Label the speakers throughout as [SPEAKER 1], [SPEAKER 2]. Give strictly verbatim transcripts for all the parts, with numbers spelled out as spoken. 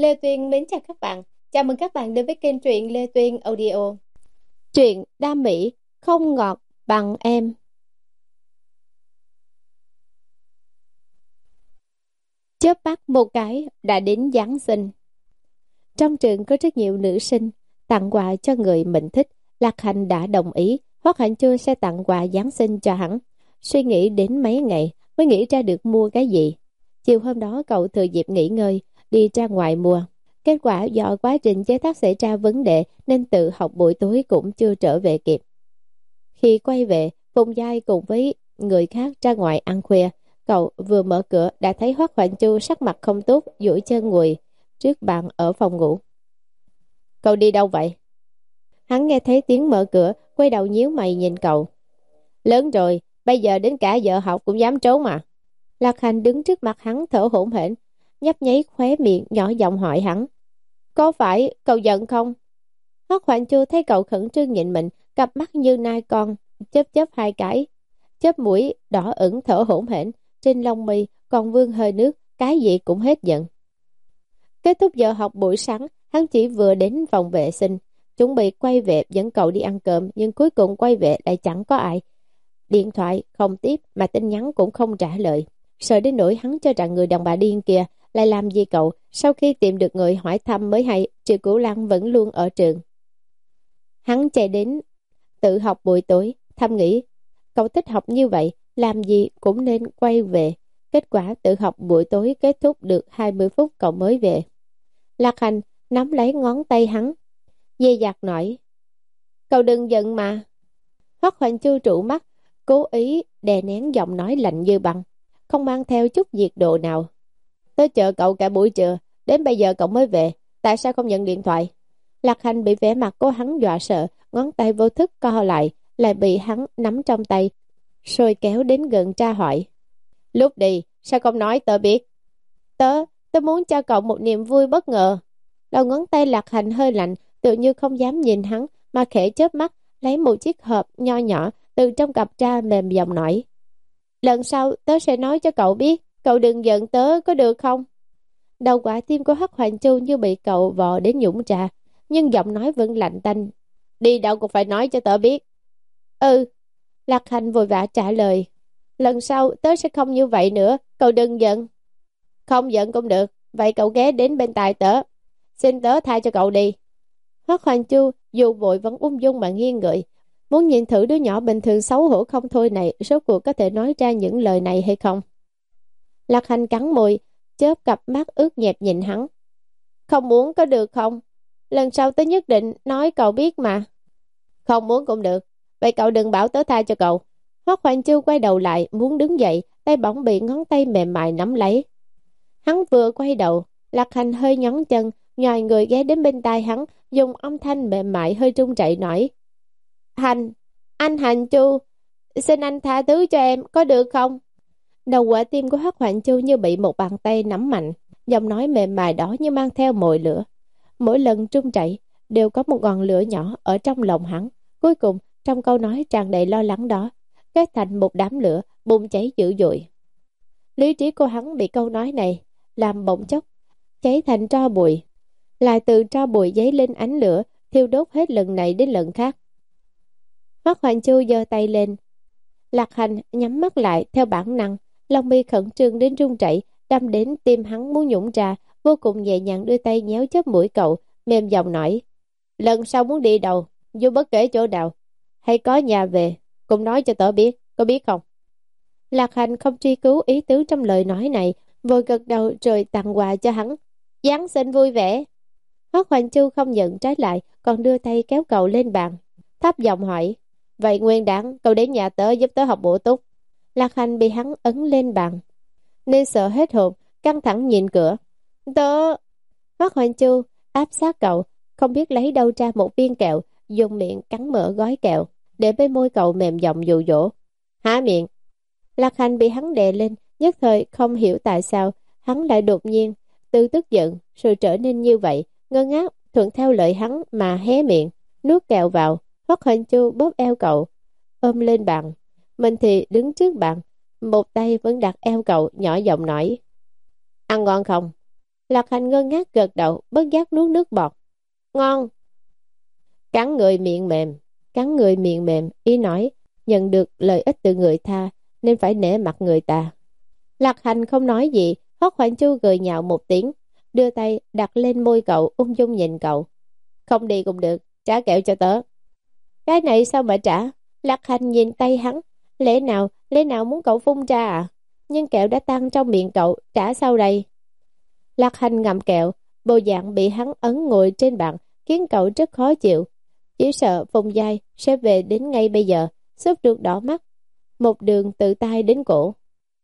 [SPEAKER 1] Lê Tuyên mến chào các bạn. Chào mừng các bạn đến với kênh truyện Lê Tuyên Audio. Truyện đam mỹ không ngọt bằng em. Chớp mắt một cái đã đến Giáng sinh. Trong trường có rất nhiều nữ sinh tặng quà cho người mình thích. Lạc Hành đã đồng ý Hoắc Hạnh Chưa sẽ tặng quà Giáng sinh cho hắn. Suy nghĩ đến mấy ngày mới nghĩ ra được mua cái gì. Chiều hôm đó cậu thừa dịp nghỉ ngơi đi ra ngoài mua. Kết quả do quá trình chế tác xảy ra vấn đề nên tự học buổi tối cũng chưa trở về kịp. Khi quay về, Phùng Giai cùng với người khác ra ngoài ăn khuya. Cậu vừa mở cửa đã thấy Hoắc Hoạnh Chu sắc mặt không tốt, duỗi chân ngồi trước bàn ở phòng ngủ. Cậu đi đâu vậy? Hắn nghe thấy tiếng mở cửa, quay đầu nhíu mày nhìn cậu. Lớn rồi, bây giờ đến cả giờ học cũng dám trốn mà. Lạc Hành đứng trước mặt hắn thở hổn hển, nhấp nháy khóe miệng nhỏ giọng hỏi hắn. Có phải cậu giận không? Hoắc Hoạnh Chu thấy cậu khẩn trương nhìn mình, cặp mắt như nai con, chớp chớp hai cái, chớp mũi đỏ ửng thở hổn hển, trên lông mi còn vương hơi nước, cái gì cũng hết giận. Kết thúc giờ học buổi sáng, hắn chỉ vừa đến phòng vệ sinh, chuẩn bị quay về dẫn cậu đi ăn cơm, nhưng cuối cùng quay về lại chẳng có ai. Điện thoại không tiếp mà tin nhắn cũng không trả lời. Sợ đến nỗi hắn cho rằng người đàn bà điên kia lại làm gì cậu. Sau khi tìm được người hỏi thăm mới hay Triệu Cửu Lăng vẫn luôn ở trường. Hắn chạy đến tự học buổi tối, thầm nghĩ cậu thích học như vậy, làm gì cũng nên quay về. Kết quả tự học buổi tối kết thúc được hai mươi phút cậu mới về. Lạc Hành nắm lấy ngón tay hắn, dè dặt nói, cậu đừng giận mà. Hoắc Hoạnh Chu trụ mắt, cố ý đè nén giọng nói lạnh như băng, không mang theo chút nhiệt độ nào. Tớ chờ cậu cả buổi trưa, đến bây giờ cậu mới về, tại sao không nhận điện thoại? Lạc Hành bị vẻ mặt của hắn dọa sợ, ngón tay vô thức co lại, lại bị hắn nắm trong tay, rồi kéo đến gần tra hỏi. Lúc đi, sao không nói tớ biết? Tớ, tớ muốn cho cậu một niềm vui bất ngờ. Đầu ngón tay Lạc Hành hơi lạnh, tự như không dám nhìn hắn, mà khẽ chớp mắt, lấy một chiếc hộp nho nhỏ từ trong cặp tra mềm giọng nói. Lần sau tớ sẽ nói cho cậu biết, cậu đừng giận tớ có được không? Đầu quả tim của Hoắc Hoạnh Chu như bị cậu vò đến nhũng ra, nhưng giọng nói vẫn lạnh tanh. Đi đâu cũng phải nói cho tớ biết. Ừ, Lạc Hành vội vã trả lời. Lần sau tớ sẽ không như vậy nữa, cậu đừng giận. Không giận cũng được, vậy cậu ghé đến bên tai tớ, xin tớ tha cho cậu đi. Hoắc Hoạnh Chu dù vội vẫn ung dung mà nghiêng người, muốn nhìn thử đứa nhỏ bình thường xấu hổ không thôi này rốt cuộc có thể nói ra những lời này hay không. Lạc Hành cắn môi, chớp cặp mắt ướt nhẹp nhìn hắn. Không muốn có được không? Lần sau tớ nhất định nói cậu biết mà. Không muốn cũng được, vậy cậu đừng bảo tớ tha cho cậu. Hoắc Hoạnh Chu quay đầu lại muốn đứng dậy, tay bỗng bị ngón tay mềm mại nắm lấy. Hắn vừa quay đầu, Lạc Hành hơi nhón chân, nhòi người ghé đến bên tai hắn, dùng âm thanh mềm mại hơi run rẩy nói. Hành, anh Hành Chu, xin anh tha thứ cho em, có được không? Đầu quả tim của Hoắc Hoạnh Chu như bị một bàn tay nắm mạnh, giọng nói mềm mại đó như mang theo mồi lửa. Mỗi lần run rẩy đều có một ngọn lửa nhỏ ở trong lòng hắn. Cuối cùng, trong câu nói tràn đầy lo lắng đó, kết thành một đám lửa bùng cháy dữ dội. Lý trí của hắn bị câu nói này làm bỗng chốc cháy thành tro bụi, lại từ tro bụi dấy lên ánh lửa, thiêu đốt hết lần này đến lần khác. Hoắc Hoạnh Chu giơ tay lên. Lạc Hành nhắm mắt lại theo bản năng, lòng mi khẩn trương đến run rẩy, đâm đến tim hắn muốn nhũng ra, vô cùng nhẹ nhàng đưa tay nhéo chớp mũi cậu, mềm giọng nói: lần sau muốn đi đâu, dù bất kể chỗ nào, hay có nhà về, cũng nói cho tớ biết, có biết không? Lạc Hành không truy cứu ý tứ trong lời nói này, vội gật đầu rồi tặng quà cho hắn. Giáng sinh vui vẻ. Hoắc Hoạnh Chu không nhận trái lại, còn đưa tay kéo cậu lên bàn, thấp giọng hỏi: vậy nguyên đán cậu đến nhà tớ giúp tớ học bổ túc? Lạc Hành bị hắn ấn lên bàn nên sợ hết hồn, căng thẳng nhìn cửa. Tớ... Hoắc Hoạnh Chu áp sát cậu, không biết lấy đâu ra một viên kẹo, dùng miệng cắn mở gói kẹo, để bên môi cậu mềm giọng dụ dỗ. Há miệng. Lạc Hành bị hắn đè lên, nhất thời không hiểu tại sao hắn lại đột nhiên từ tức giận rồi trở nên như vậy, ngơ ngác thuận theo lời hắn mà hé miệng nuốt kẹo vào. Hoắc Hoạnh Chu bóp eo cậu, ôm lên bàn, mình thì đứng trước bàn, một tay vẫn đặt eo cậu, nhỏ giọng nói: ăn ngon không? Lạc Hành ngơ ngác gật đầu, bất giác nuốt nước bọt. Ngon. Cắn người miệng mềm. Cắn người miệng mềm, ý nói nhận được lợi ích từ người tha nên phải nể mặt người ta. Lạc Hành không nói gì. Hoắc Hoành Chu cười nhạo một tiếng, đưa tay đặt lên môi cậu, ung dung nhìn cậu. Không đi cũng được, trả kẹo cho tớ. Cái này sao mà trả? Lạc Hành nhìn tay hắn. Lẽ nào, lẽ nào muốn cậu phun ra à? Nhưng kẹo đã tan trong miệng cậu, trả sao đây? Lạc Hành ngậm kẹo, bộ dạng bị hắn ấn ngồi trên bàn, khiến cậu rất khó chịu. Chỉ sợ Phùng Giai sẽ về đến ngay bây giờ, sốt ruột đỏ mắt, một đường từ tai đến cổ.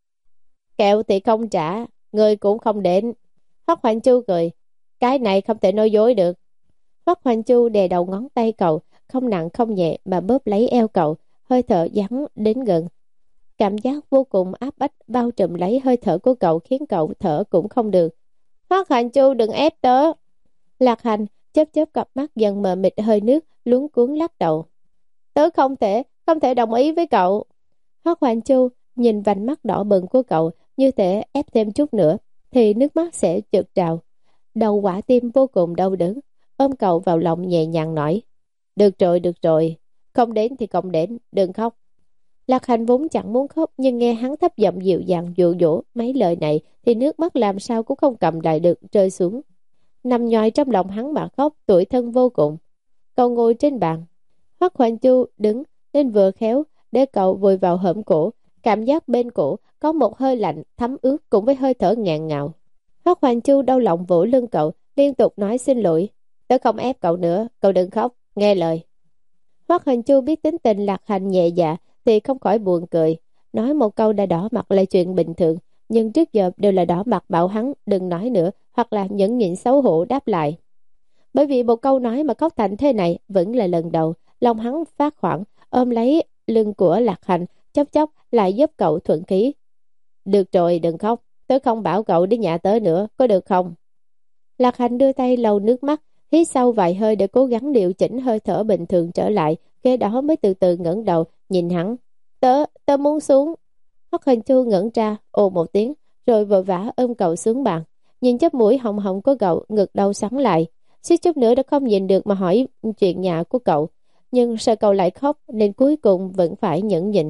[SPEAKER 1] Kẹo thì không trả, người cũng không đến. Hoắc Hoành Chu cười, cái này không thể nói dối được. Hoắc Hoành Chu đè đầu ngón tay cậu, không nặng không nhẹ mà bóp lấy eo cậu, hơi thở vắng đến gần. Cảm giác vô cùng áp bách bao trùm lấy hơi thở của cậu, khiến cậu thở cũng không được. Hoắc Hoành Chu đừng ép tớ. Lạc Hành chớp chớp cặp mắt dần mờ mịt hơi nước, luống cuống lắc đầu. Tớ không thể, không thể đồng ý với cậu. Hoắc Hoành Chu nhìn vành mắt đỏ bừng của cậu, như thể ép thêm chút nữa thì nước mắt sẽ trượt trào. Đầu quả tim vô cùng đau đớn, ôm cậu vào lòng nhẹ nhàng nói. Được rồi, được rồi, không đến thì không đến, đừng khóc. Lạc Hành vốn chẳng muốn khóc, nhưng nghe hắn thấp giọng dịu dàng dụ dỗ mấy lời này thì nước mắt làm sao cũng không cầm lại được, rơi xuống. Nằm nhòi trong lòng hắn mà khóc, tủi thân vô cùng. Cậu ngồi trên bàn, Hoắc Hoành Chu đứng nên vừa khéo để cậu vùi vào hõm cổ. Cảm giác bên cổ có một hơi lạnh thấm ướt cùng với hơi thở ngàn ngào. Hoắc Hoành Chu đau lòng vỗ lưng cậu, liên tục nói xin lỗi. Tớ không ép cậu nữa, cậu đừng khóc, nghe lời. Hoắc Hoành Chu biết tính tình Lạc Hành nhẹ dạ thì không khỏi buồn cười. Nói một câu đã đỏ mặt là chuyện bình thường, nhưng trước giờ đều là đỏ mặt bảo hắn đừng nói nữa, hoặc là nhẫn nhịn xấu hổ đáp lại. Bởi vì một câu nói mà khóc thành thế này vẫn là lần đầu, lòng hắn phát hoảng, ôm lấy lưng của Lạc Hành, chốc chốc lại giúp cậu thuận khí. Được rồi, đừng khóc, tớ không bảo cậu đến nhà tớ nữa, có được không? Lạc Hành đưa tay lau nước mắt, hít sâu vài hơi để cố gắng điều chỉnh hơi thở bình thường trở lại, kế đó mới từ từ ngẩng đầu nhìn hắn. Tớ, tớ muốn xuống. Hoắc Hoành Chu ngẩn ra, ồ một tiếng, rồi vội vã ôm cậu xuống bàn. Nhìn chóp mũi hồng hồng của cậu, ngực đau sắn lại, suýt chút nữa đã không nhìn được mà hỏi chuyện nhà của cậu, nhưng sợ cậu lại khóc nên cuối cùng vẫn phải nhẫn nhịn.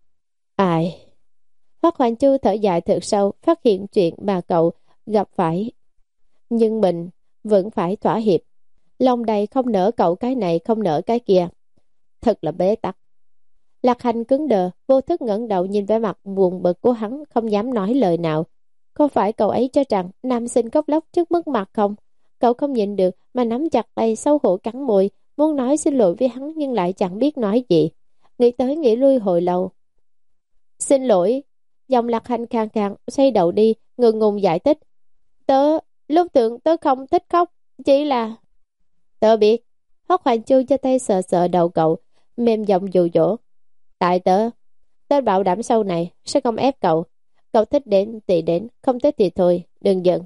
[SPEAKER 1] Ai? Hoắc Hoành Chu thở dài thật sâu, phát hiện chuyện mà cậu gặp phải, nhưng mình vẫn phải thỏa hiệp. Lòng đầy không nỡ cậu cái này không nỡ cái kia, thật là bế tắc. Lạc Hành cứng đờ, vô thức ngẩng đầu nhìn vẻ mặt buồn bực của hắn, không dám nói lời nào. Có phải cậu ấy cho rằng nam sinh khóc lóc trước mức mặt không? Cậu không nhịn được mà nắm chặt tay, xấu hổ cắn môi, muốn nói xin lỗi với hắn nhưng lại chẳng biết nói gì. Nghĩ tới nghĩ lui hồi lâu. Xin lỗi. Dòng Lạc Hành khàn khàn xoay đầu đi, ngượng ngùng giải thích. Tớ, lúc tưởng tớ không thích khóc, chỉ là... Tớ biết. Hoắc Hoành Chu cho tay sờ sờ đầu cậu, mềm giọng dụ dỗ. Tại tớ, tớ bảo đảm sau này sẽ không ép cậu. Cậu thích đến thì đến, không thích thì thôi, đừng giận.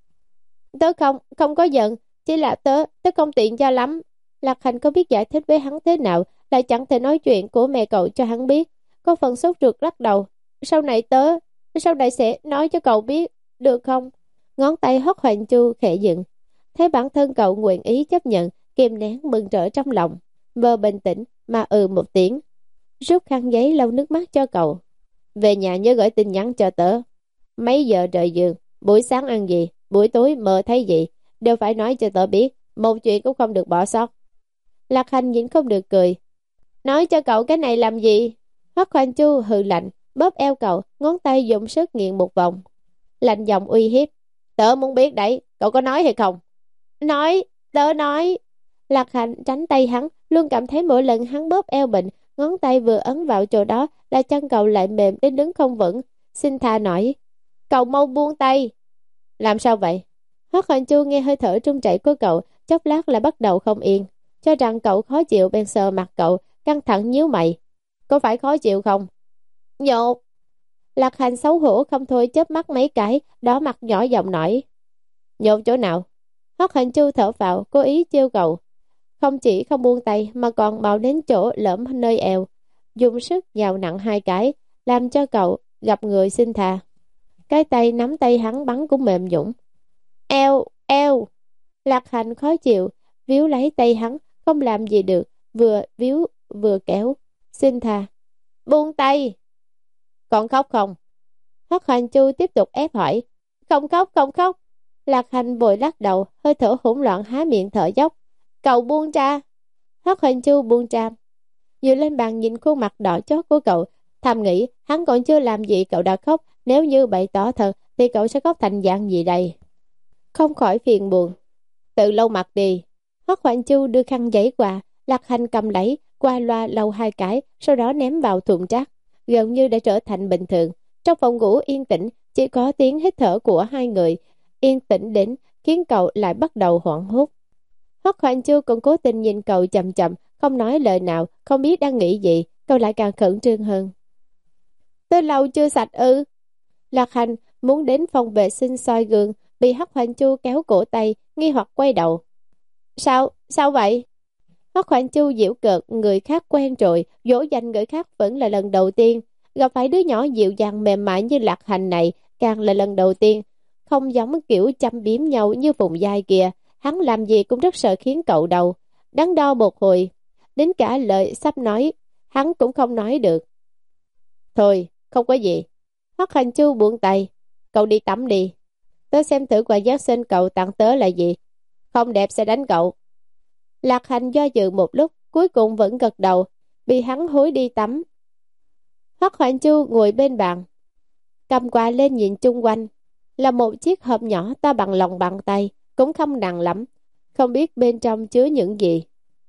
[SPEAKER 1] Tớ không, không có giận, chỉ là tớ, tớ không tiện cho lắm. Lạc Hành có biết giải thích với hắn thế nào, lại chẳng thể nói chuyện của mẹ cậu cho hắn biết. Có phần sốt ruột lắc đầu. Sau này tớ, sau này sẽ nói cho cậu biết, được không? Ngón tay Hoắc Hoành Chu khẽ dựng. Thấy bản thân cậu nguyện ý chấp nhận, kìm nén mừng rỡ trong lòng, vờ bình tĩnh mà ừ một tiếng, rút khăn giấy lau nước mắt cho cậu. Về nhà nhớ gửi tin nhắn cho tớ. Mấy giờ rời giường, buổi sáng ăn gì, buổi tối mơ thấy gì, đều phải nói cho tớ biết, một chuyện cũng không được bỏ sót. Lạc Hành nhìn không được cười. Nói cho cậu cái này làm gì? Hoắc Hoành Chu hừ lạnh, bóp eo cậu, ngón tay dùng sức nghiện một vòng, lạnh giọng uy hiếp. Tớ muốn biết đấy, cậu có nói hay không? Nói, tớ nói. Lạc Hành tránh tay hắn, luôn cảm thấy mỗi lần hắn bóp eo mình, ngón tay vừa ấn vào chỗ đó là chân cậu lại mềm đến đứng không vững. Xin tha nói, cậu mau buông tay. Làm sao vậy? Hoắc Hoành Chu nghe hơi thở trung chảy của cậu, chốc lát lại bắt đầu không yên, cho rằng cậu khó chịu bèn sờ mặt cậu, căng thẳng nhíu mày. Có phải khó chịu không? Nhột. Lạc Hành xấu hổ không thôi, chớp mắt mấy cái, đỏ mặt nhỏ giọng nói. Nhột chỗ nào? Hoắc Hoành Chu thở vào, cố ý trêu cậu. Không chỉ không buông tay mà còn bạo đến chỗ lõm nơi eo, dùng sức nhào nặng hai cái, làm cho cậu gặp người xin tha. Cái tay nắm tay hắn bắn cũng mềm nhũn. Eo, eo. Lạc Hành khó chịu, víu lấy tay hắn, không làm gì được, vừa víu vừa kéo. Xin tha. Buông tay. Còn khóc không? Hoắc Hành Chu tiếp tục ép hỏi. Không khóc, không khóc. Lạc Hành vội lắc đầu, hơi thở hỗn loạn há miệng thở dốc. Cậu buông ra. Hoắc Hành Chu buông ra, dựa lên bàn nhìn khuôn mặt đỏ chót của cậu, thầm nghĩ hắn còn chưa làm gì cậu đã khóc, nếu như bày tỏ thật thì cậu sẽ khóc thành dạng gì đây. Không khỏi phiền buồn. Tự lau mặt đi. Hoắc Hoành Chu đưa khăn giấy qua, Lạc Hành cầm lấy, qua loa lau hai cái, sau đó ném vào thùng rác, gần như đã trở thành bình thường. Trong phòng ngủ yên tĩnh, chỉ có tiếng hít thở của hai người, yên tĩnh đến khiến cậu lại bắt đầu hoảng hốt. Hoắc Hoành Chu còn cố tình nhìn cậu chậm chậm, không nói lời nào, không biết đang nghĩ gì, cậu lại càng khẩn trương hơn. Tôi lau chưa sạch ư? Lạc Hành muốn đến phòng vệ sinh soi gương, bị Hoắc Hoành Chu kéo cổ tay, nghi hoặc quay đầu. Sao, sao vậy? Hoắc Hoành Chu giễu cợt, người khác quen rồi, dỗ dành người khác vẫn là lần đầu tiên. Gặp phải đứa nhỏ dịu dàng mềm mại như Lạc Hành này, càng là lần đầu tiên. Không giống kiểu chăm biếm nhau như vùng dai kia, hắn làm gì cũng rất sợ khiến cậu đau. Đắn đo một hồi, đến cả lời sắp nói, hắn cũng không nói được. Thôi, không có gì. Hoắc Hành Chu buông tay. Cậu đi tắm đi. Tớ xem thử quà Giáng sinh cậu tặng tớ là gì. Không đẹp sẽ đánh cậu. Lạc Hành do dự một lúc, cuối cùng vẫn gật đầu, bị hắn hối đi tắm. Hoắc Hoành Chu ngồi bên bàn, cầm quà lên nhìn chung quanh. Là một chiếc hộp nhỏ to bằng lòng bàn tay, cũng không nặng lắm, không biết bên trong chứa những gì.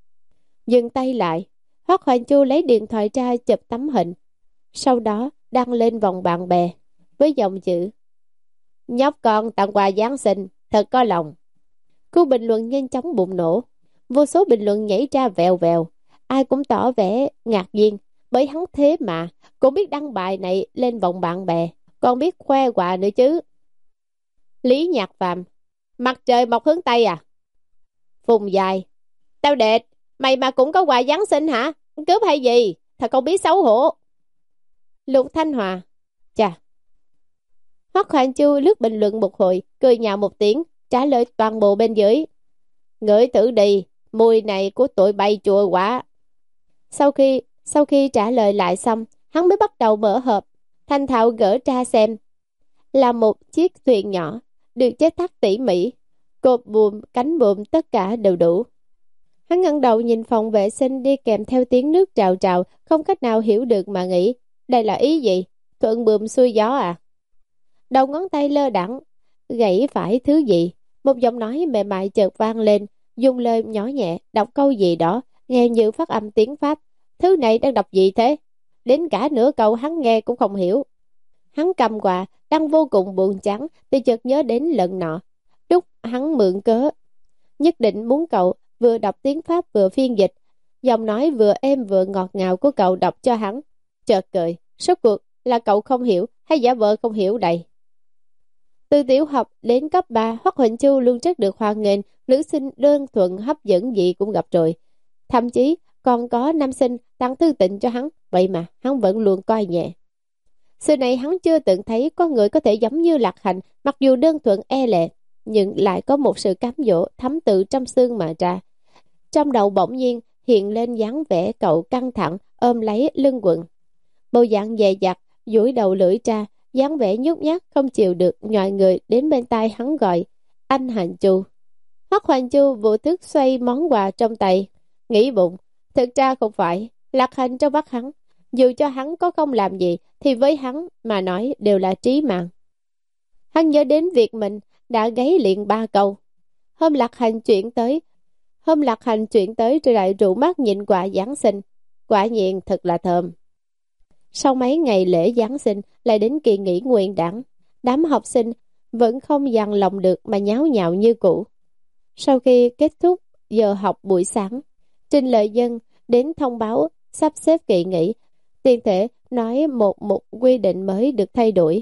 [SPEAKER 1] Dừng tay lại, Hoắc Hoành Chu lấy điện thoại ra chụp tấm hình, sau đó đăng lên vòng bạn bè với dòng chữ: nhóc con tặng quà Giáng sinh, thật có lòng. Khu bình luận nhanh chóng bùng nổ, vô số bình luận nhảy ra vèo vèo, ai cũng tỏ vẻ ngạc nhiên, bởi hắn thế mà cũng biết đăng bài này lên vòng bạn bè, còn biết khoe quà nữa chứ. Lý Nhạc Phạm: mặt trời mọc hướng Tây à? Phùng Dài: tao đệt, mày mà cũng có quà Giáng sinh hả? Cướp hay gì? Thật không biết xấu hổ. Lục Thanh Hòa: chà. Hoắc Hoành Chu lướt bình luận một hồi, cười nhạo một tiếng, trả lời toàn bộ bên dưới: ngửi thử đi, mùi này của tụi bay chua quá. Sau khi sau khi trả lời lại xong, hắn mới bắt đầu mở hộp, thanh thạo gỡ ra xem. Là một chiếc thuyền nhỏ, được chế tác tỉ mỉ, cột buồm, cánh buồm tất cả đều đủ. Hắn ngẩng đầu nhìn phòng vệ sinh đi kèm theo tiếng nước trào trào, không cách nào hiểu được mà nghĩ, đây là ý gì? Thuận buồm xuôi gió à? Đầu ngón tay lơ đãng gãy phải thứ gì, một giọng nói mềm mại chợt vang lên, dùng lời nhỏ nhẹ đọc câu gì đó, nghe như phát âm tiếng Pháp. Thứ này đang đọc gì thế? Đến cả nửa câu hắn nghe cũng không hiểu. Hắn cầm quà đang vô cùng buồn chán, thì chợt nhớ đến lần nọ lúc hắn mượn cớ, nhất định muốn cậu vừa đọc tiếng Pháp vừa phiên dịch, giọng nói vừa êm vừa ngọt ngào của cậu đọc cho hắn. Chợt cười, rốt cuộc là cậu không hiểu hay giả vờ không hiểu đây? Từ tiểu học đến cấp ba, Hoắc Hoành Chu luôn rất được hoan nghênh, nữ sinh đơn thuần hấp dẫn gì cũng gặp rồi. Thậm chí còn có nam sinh tặng thư tình cho hắn, vậy mà hắn vẫn luôn coi nhẹ. Xưa này hắn chưa từng thấy có người có thể giống như Lạc Hành, mặc dù đơn thuần e lệ, nhưng lại có một sự cám dỗ thấm từ trong xương mà ra. Trong đầu bỗng nhiên hiện lên dáng vẻ cậu căng thẳng ôm lấy lưng quần, bộ dạng dè dặt, duỗi đầu lưỡi ra, dáng vẻ nhút nhát không chịu được, nhòi người đến bên tai hắn gọi: anh Hành Chu. Hoắc Hoành Chu vô thức xoay món quà trong tay, nghĩ bụng, thực ra không phải. Lạc Hành trong mắt hắn, dù cho hắn có không làm gì thì với hắn mà nói đều là trí mạng. Hắn nhớ đến việc mình đã gáy liền ba câu. Hôm Lạc Hành chuyển tới Hôm Lạc Hành chuyển tới rồi lại rủ mắt nhìn quà Giáng sinh, quả nhiên thật là thơm. Sau mấy ngày lễ Giáng sinh lại đến kỳ nghỉ nguyên đán, đám học sinh vẫn không dằn lòng được mà nháo nhào như cũ. Sau khi kết thúc giờ học buổi sáng, Trình Lợi Dân đến thông báo sắp xếp kỳ nghỉ, tiền thể nói một một quy định mới được thay đổi.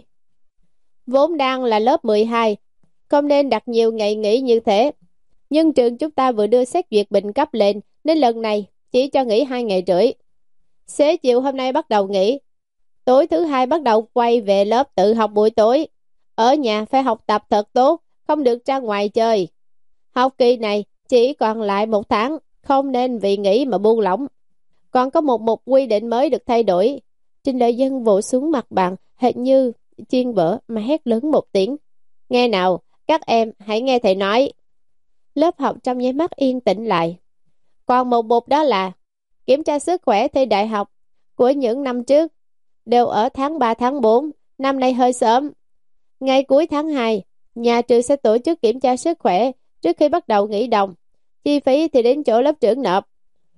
[SPEAKER 1] Vốn đang là lớp mười hai, không nên đặt nhiều ngày nghỉ như thế. Nhưng trường chúng ta vừa đưa xét duyệt bệnh cấp lên, nên lần này chỉ cho nghỉ hai ngày rưỡi. Xế chiều hôm nay bắt đầu nghỉ, tối thứ hai bắt đầu quay về lớp tự học buổi tối. Ở nhà phải học tập thật tốt,
[SPEAKER 2] không được ra ngoài chơi. Học kỳ này chỉ còn lại một tháng, không nên vì nghỉ mà buông lỏng. Còn có một một quy định mới được thay đổi. Trình Lợi Dân vỗ xuống mặt bàn, hệt như chiên vỡ mà hét lớn một tiếng. Nghe nào, các em hãy nghe thầy nói. Lớp học trong nháy mắt yên tĩnh lại. Còn một mục đó là kiểm tra sức khỏe thi đại học của những năm trước, đều ở tháng ba tháng bốn, năm nay hơi sớm. Ngày cuối tháng hai, nhà trường sẽ tổ chức kiểm tra sức khỏe trước khi bắt đầu nghỉ đồng. Chi phí thì đến chỗ lớp trưởng nộp.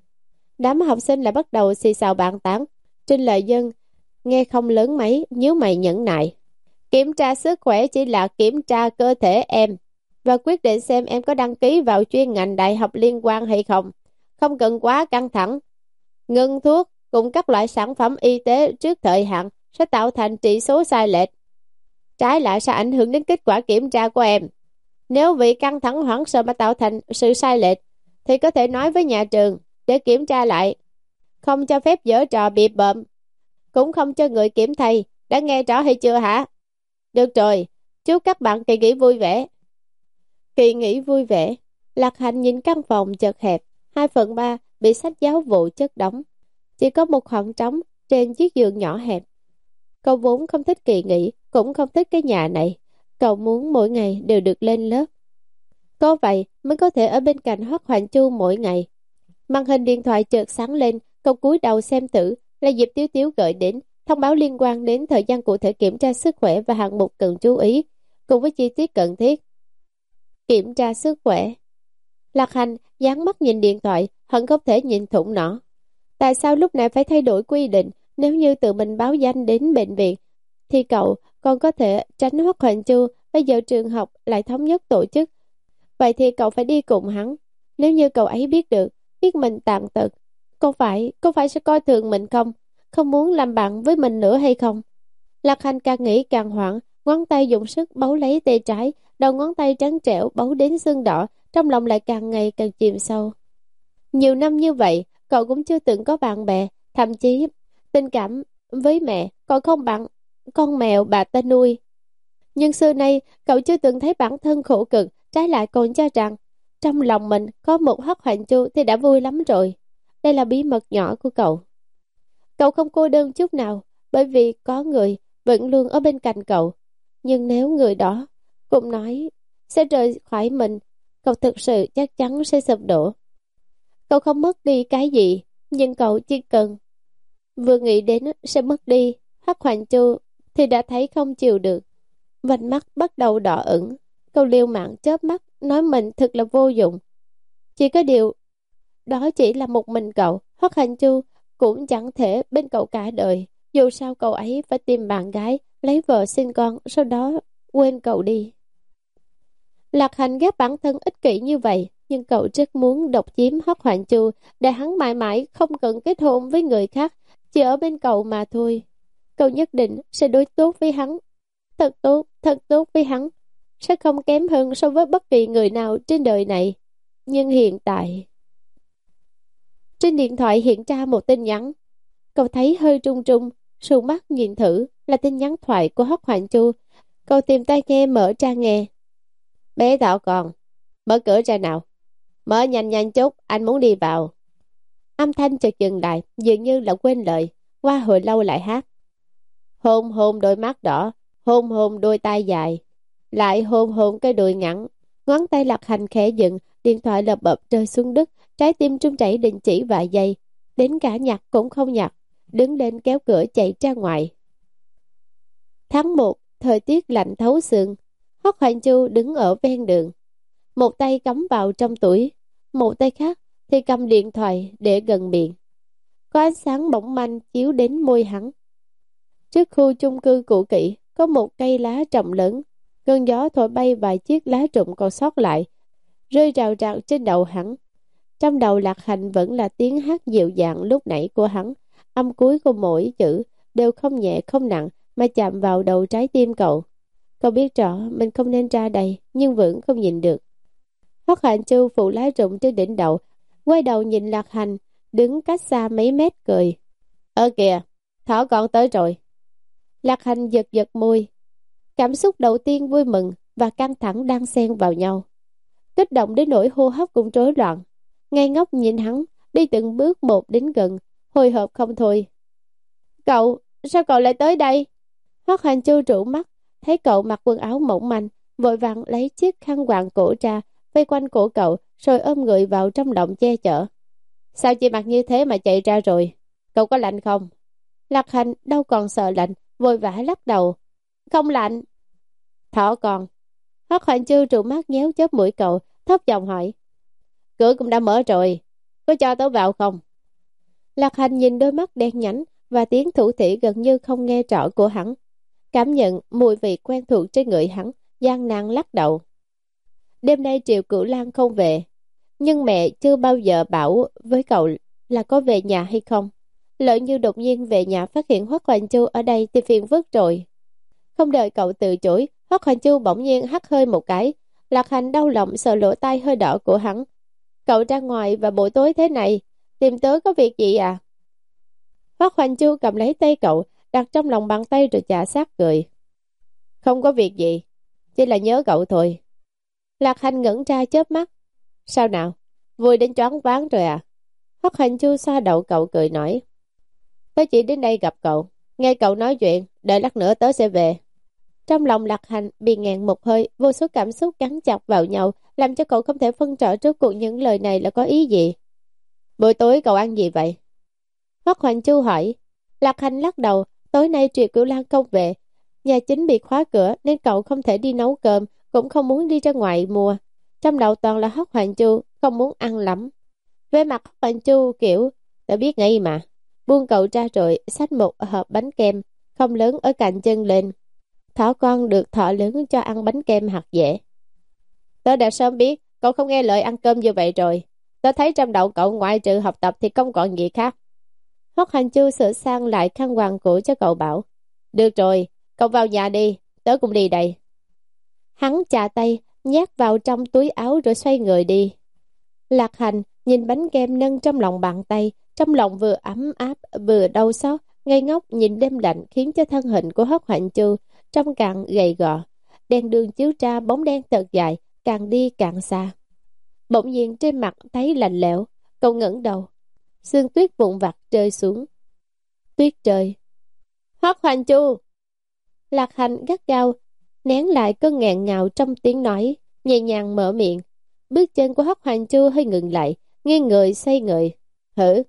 [SPEAKER 2] Đám học sinh lại bắt đầu xì xào bàn tán. Trình Lợi Dân nghe không lớn mấy, nhíu mày nhẫn nại. Kiểm tra sức khỏe chỉ là kiểm tra cơ thể em và quyết định xem em có đăng ký vào chuyên ngành đại học liên quan hay không. Không cần quá căng thẳng. Ngừng thuốc cùng các loại sản phẩm y tế trước thời hạn sẽ tạo thành trị số sai lệch. Trái lại sẽ ảnh hưởng đến kết quả kiểm tra của em. Nếu vì căng thẳng hoảng sợ mà tạo thành sự sai lệch thì có thể nói với nhà trường để kiểm tra lại. Không cho phép giở trò bịp bợm, cũng không cho người kiểm thầy. Đã nghe rõ hay chưa hả? Được rồi, chúc các bạn kỳ nghỉ vui vẻ. Kỳ nghỉ vui vẻ. Lạc Hành nhìn căn phòng chật hẹp, hai phần ba bị sách giáo vụ chất đóng, chỉ có một khoảng trống trên chiếc giường nhỏ hẹp. Cậu vốn không thích kỳ nghỉ, cũng không thích cái nhà này. Cậu muốn mỗi ngày đều được lên lớp, có vậy mới có thể ở bên cạnh Hoắc Hoành Chu mỗi ngày. Màn hình điện thoại chợt sáng lên, cậu cúi đầu xem thử là Diệp Tiếu Tiếu gửi đến thông báo liên quan đến thời gian cụ thể kiểm tra sức khỏe và hạng mục cần chú ý, cùng với chi tiết cần thiết. Kiểm tra sức khỏe. Lạc Hành dán mắt nhìn điện thoại, hận không thể nhìn thủng nó. Tại sao lúc này phải thay đổi quy định? Nếu như tự mình báo danh đến bệnh viện thì cậu còn có thể tránh Hoắc Hoành Chu. Bây giờ trường học lại thống nhất tổ chức, vậy thì cậu phải đi cùng hắn. Nếu như cậu ấy biết được, biết mình tàn tật, có phải, có phải sẽ coi thường mình không? Không muốn làm bạn với mình nữa hay không? Lạc Hành càng nghĩ càng hoảng, ngón tay dùng sức bấu lấy tay trái, đầu ngón tay trắng trẻo bấu đến xương đỏ, trong lòng lại càng ngày càng chìm sâu. Nhiều năm như vậy, cậu cũng chưa từng có bạn bè, thậm chí tình cảm với mẹ còn không bằng con mèo bà ta nuôi. Nhưng xưa nay cậu chưa từng thấy bản thân khổ cực, trái lại còn cho rằng trong lòng mình có một Hoắc Hoành Chu thì đã vui lắm rồi. Đây là bí mật nhỏ của cậu. Cậu không cô đơn chút nào, bởi vì có người vẫn luôn ở bên cạnh cậu. Nhưng nếu người đó cũng nói sẽ rời khỏi mình, cậu thực sự chắc chắn sẽ sụp đổ. Cậu không mất đi cái gì, nhưng cậu chỉ cần vừa nghĩ đến sẽ mất đi Hoắc Hoành Chu thì đã thấy không chịu được. Vành mắt bắt đầu đỏ ửng. Cậu liều mạng chớp mắt, nói mình thật là vô dụng. Chỉ có điều đó chỉ là một mình cậu. Hoắc Hoành Chu cũng chẳng thể bên cậu cả đời. Dù sao cậu ấy phải tìm bạn gái, lấy vợ sinh con, sau đó quên cậu đi. Lạc Hành ghét bản thân ích kỷ như vậy, nhưng cậu rất muốn độc chiếm Hoắc Hoành Chu để hắn mãi mãi không cần kết hôn với người khác, chỉ ở bên cậu mà thôi. Cậu nhất định sẽ đối tốt với hắn, thật tốt, thật tốt với hắn, sẽ không kém hơn so với bất kỳ người nào trên đời này. Nhưng hiện tại, trên điện thoại hiện ra một tin nhắn. Cậu thấy hơi trung trung, sụ mắt nhìn thử là tin nhắn thoại của Hoắc Hoành Chu. Cậu tìm tai nghe mở ra nghe. Bé Thỏ Con, mở cửa ra nào. Mở nhanh nhanh chút, anh muốn đi vào. Âm thanh chợt dừng lại, dường như là quên lời. Qua hồi lâu lại hát. Hôn hôn đôi mắt đỏ, hôn hôn đôi tay dài, lại hôn hôn cái đùi ngắn. Ngón tay Lạc Hành khẽ dựng, điện thoại lập bập rơi xuống đất. Trái tim trung chảy định chỉ vài giây, đến cả nhặt cũng không nhặt. Đứng lên kéo cửa chạy ra ngoài. Tháng một, thời tiết lạnh thấu xương. Hoắc Hoành Chu đứng ở ven đường, một tay cắm vào trong túi, một tay khác thì cầm điện thoại để gần miệng. Có ánh sáng mỏng manh chiếu đến môi hắn. Trước khu chung cư cũ kỹ có một cây lá trồng lớn, cơn gió thổi bay vài chiếc lá rụng còn sót lại, rơi rào rào trên đầu hắn. Trong đầu Lạc Hành vẫn là tiếng hát dịu dàng lúc nãy của hắn, âm cuối của mỗi chữ đều không nhẹ không nặng mà chạm vào đầu trái tim cậu. Cậu biết rõ mình không nên ra đây, nhưng vẫn không nhìn được. Hoắc Hoành Chu phụ lá rụng trên đỉnh đầu, quay đầu nhìn Lạc Hành đứng cách xa mấy mét cười. Ở kìa, Thỏ Con tới rồi. Lạc Hành giật giật môi. Cảm xúc đầu tiên vui mừng,
[SPEAKER 1] và căng thẳng đang xen vào nhau. Kích động đến nỗi hô hấp cũng rối loạn. Ngây ngốc nhìn hắn, đi từng bước một đến gần, hồi hộp không thôi. Cậu, sao cậu lại tới đây? Hoắc Hành Chu trụ mắt, thấy cậu mặc quần áo mỏng manh, vội vàng lấy chiếc khăn quàng cổ ra, vây quanh cổ cậu, rồi ôm người vào trong lòng che chở. Sao chị mặc như thế mà chạy ra rồi? Cậu có lạnh không? Lạc Hành đâu còn sợ lạnh, vội vã lắc đầu. Không lạnh. Thỏ con. Hoắc Hành Chu trụ mắt nhéo chớp mũi cậu, thấp giọng hỏi. Cửa cũng đã mở rồi, có cho tớ vào không? Lạc Hành nhìn đôi mắt đen nhánh và tiếng thủ thỉ gần như không nghe rõ của hắn. Cảm nhận mùi vị quen thuộc trên người hắn, gian nan lắc đầu. Đêm nay Triệu Cửu Lan không về, nhưng mẹ chưa bao giờ bảo với cậu là có về nhà hay không. Lỡ như đột nhiên về nhà phát hiện Hoắc Hoành Chu ở đây thì phiền phức rồi. Không đợi cậu từ chối, Hoắc Hoành Chu bỗng nhiên hắt hơi một cái. Lạc Hành đau lòng sợ lỗ tai hơi đỏ của hắn. Cậu ra ngoài và buổi tối thế này, tìm tớ có việc gì à? Hoắc Hoành Chu cầm lấy tay cậu, đặt trong lòng bàn tay rồi chả sát cười. Không có việc gì, chỉ là nhớ cậu thôi. Lạc Hành ngẩn ra chớp mắt. Sao nào, vui đến choáng váng rồi à? Hoắc Hành Chu xoa đầu cậu cười nói. Tớ chỉ đến đây gặp cậu, nghe cậu nói chuyện, đợi lát nữa tớ sẽ về. Trong lòng Lạc Hành bị nghẹn một hơi, vô số cảm xúc gắn chặt vào nhau, làm cho cậu không thể phân rõ trước cuộc những lời này là có ý gì. Buổi tối cậu ăn gì vậy? Hoắc Hoành Chu hỏi. Lạc Hành lắc đầu, tối nay Triệu Cửu Lan không về, nhà chính bị khóa cửa nên cậu không thể đi nấu cơm, cũng không muốn đi ra ngoài mua. Trong đầu toàn là Hoắc Hoành Chu, không muốn ăn lắm. Về mặt Hoắc Hoành Chu kiểu, đã biết ngay mà. Buông cậu ra rồi, xách một hộp bánh kem, không lớn ở cạnh chân lên. Thỏ con được thỏ lớn cho ăn bánh kem hạt dẻ. Tớ đã sớm biết, cậu không nghe lời ăn cơm như vậy rồi. Tớ thấy trong đầu cậu ngoại trừ học tập thì không còn gì khác. Hoắc Hành Chu sửa sang lại khăn quàng cổ cho cậu bảo. Được rồi, cậu vào nhà đi, tớ cũng đi đây. Hắn chà tay, nhét vào trong túi áo rồi xoay người đi. Lạc Hành nhìn bánh kem nâng trong lòng bàn tay, trong lòng vừa ấm áp vừa đau xót, ngây ngốc nhìn đêm lạnh khiến cho thân hình của Hoắc Hoành Chu trông càng gầy gò. Đèn đường chiếu ra bóng đen thật dài, càng đi càng xa. Bỗng nhiên trên mặt thấy lạnh lẽo, cậu ngẩng đầu, sương tuyết vụn vặt rơi xuống. Tuyết rơi. Hoắc Hoành Chu! Lạc Hành gắt gao nén lại cơn nghẹn ngào trong tiếng nói, nhẹ nhàng mở miệng. Bước chân của Hoắc Hoành Chu hơi ngừng lại, nghiêng người xoay người. Hử?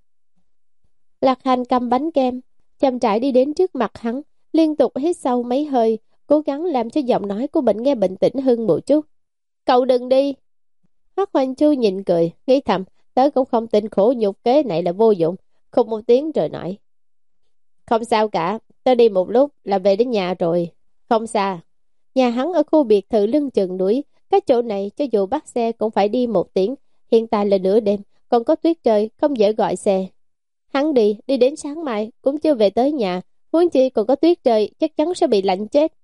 [SPEAKER 1] Lạc Hành cầm bánh kem, chậm rãi đi đến trước mặt hắn, liên tục hít sâu mấy hơi, cố gắng làm cho giọng nói của mình nghe bình tĩnh hơn một chút. Cậu đừng đi! Hoắc Hoành Chu nhịn cười, nghĩ thầm, tớ cũng không tin khổ nhục kế này là vô dụng, không một tiếng rồi nói. Không sao cả, tớ đi một lúc là về đến nhà rồi. Không xa. Nhà hắn ở khu biệt thự lưng chừng núi, cái chỗ này cho dù bắt xe cũng phải đi một tiếng, hiện tại là nửa đêm, còn có tuyết trời, không dễ gọi xe. Hắn đi, đi đến sáng mai, cũng chưa về tới nhà, huống chi còn có tuyết trời, chắc chắn sẽ bị lạnh chết.